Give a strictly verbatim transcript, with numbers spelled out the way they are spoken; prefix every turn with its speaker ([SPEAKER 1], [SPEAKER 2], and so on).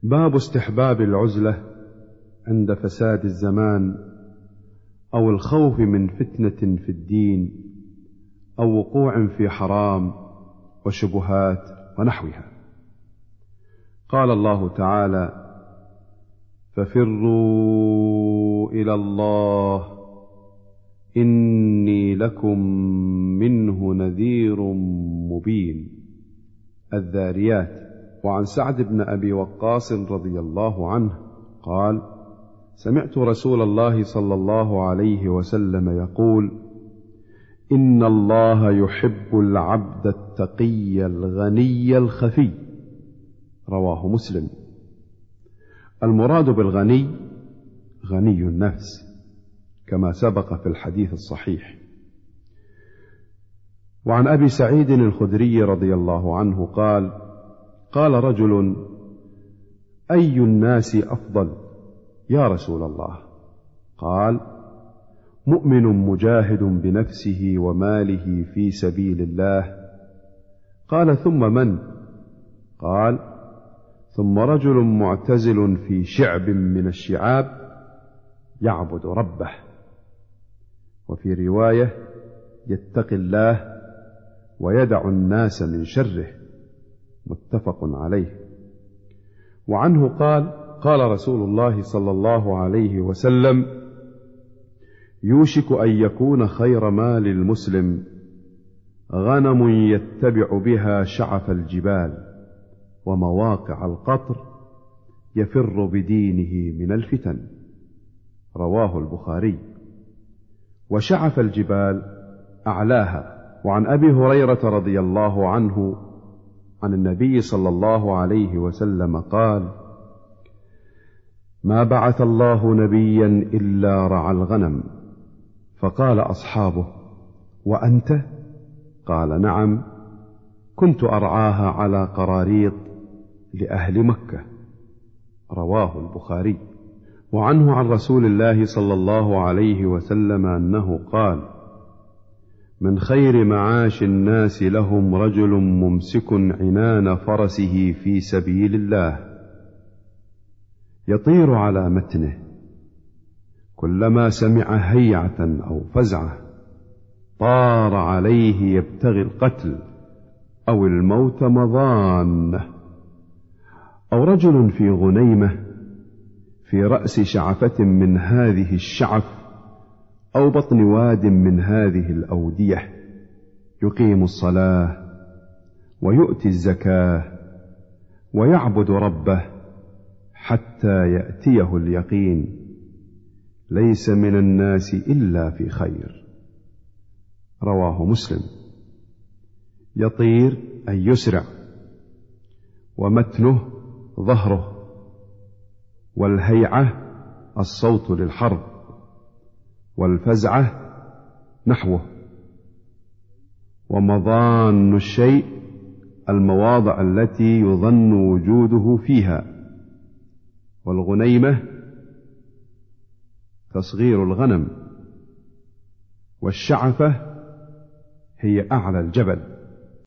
[SPEAKER 1] باب استحباب العزلة عند فساد الزمان أو الخوف من فتنة في الدين أو وقوع في حرام وشبهات ونحوها. قال الله تعالى: ففروا إلى الله إني لكم منه نذير مبين. الذاريات. وعن سعد بن أبي وقاص رضي الله عنه قال: سمعت رسول الله صلى الله عليه وسلم يقول: إن الله يحب العبد التقي الغني الخفي. رواه مسلم. المراد بالغني غني النفس كما سبق في الحديث الصحيح. وعن أبي سعيد الخدري رضي الله عنه قال: قال رجل: أي الناس أفضل يا رسول الله؟ قال: مؤمن مجاهد بنفسه وماله في سبيل الله. قال: ثم من؟ قال: ثم رجل معتزل في شعب من الشعاب يعبد ربه. وفي رواية: يتقي الله ويدع الناس من شره. متفق عليه. وعنه قال: قال رسول الله صلى الله عليه وسلم: يوشك أن يكون خير مال المسلم غنم يتبع بها شعف الجبال ومواقع القطر يفر بدينه من الفتن. رواه البخاري. وشعف الجبال أعلاها. وعن أبي هريرة رضي الله عنه عن النبي صلى الله عليه وسلم قال: ما بعث الله نبيا إلا رعى الغنم. فقال أصحابه: وأنت؟ قال: نعم، كنت أرعاها على قراريط لأهل مكة. رواه البخاري. وعنه عن رسول الله صلى الله عليه وسلم أنه قال: من خير معاش الناس لهم رجل ممسك عنان فرسه في سبيل الله يطير على متنه، كلما سمع هيعة أو فزعة طار عليه يبتغي القتل أو الموت مضانه. أو رجل في غنيمة في رأس شعفة من هذه الشعف أو بطن واد من هذه الأودية يقيم الصلاة ويؤتي الزكاة ويعبد ربه حتى يأتيه اليقين، ليس من الناس إلا في خير. رواه مسلم. يطير أي يسرع. ومتنه ظهره. والهيعة الصوت للحرب. والفزعة نحوه. ومضان الشيء المواضع التي يظن وجوده فيها. والغنيمة تصغير الغنم. والشعفة هي أعلى الجبل.